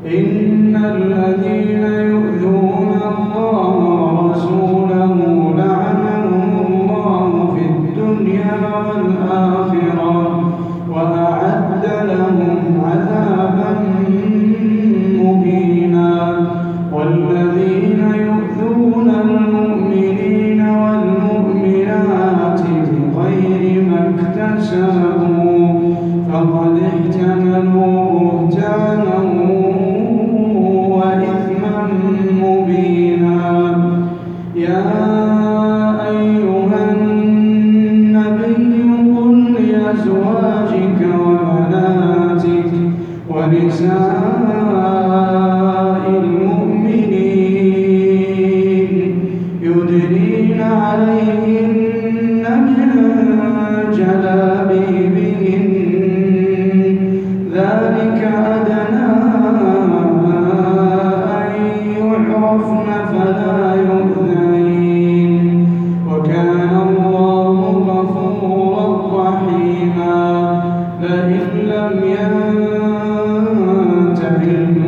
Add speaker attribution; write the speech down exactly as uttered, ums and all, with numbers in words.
Speaker 1: إن الذين يؤذون الله ورسوله لعنهم الله في الدنيا والآخرة وأعد لهم عذابا مهينا والذين يؤذون المؤمنين والمؤمنات بغير ما اكتسبوا فقد احتملوا بهتانا وإثما مبينا. يا أيها النبي قل لأزواجك وبناتك ونساء المؤمنين يدنين عليهن من جلابيبهن ذلك أدنى أن يعرفن فلا يؤذين وكان الله غفورا رحيما. لئن لم ينته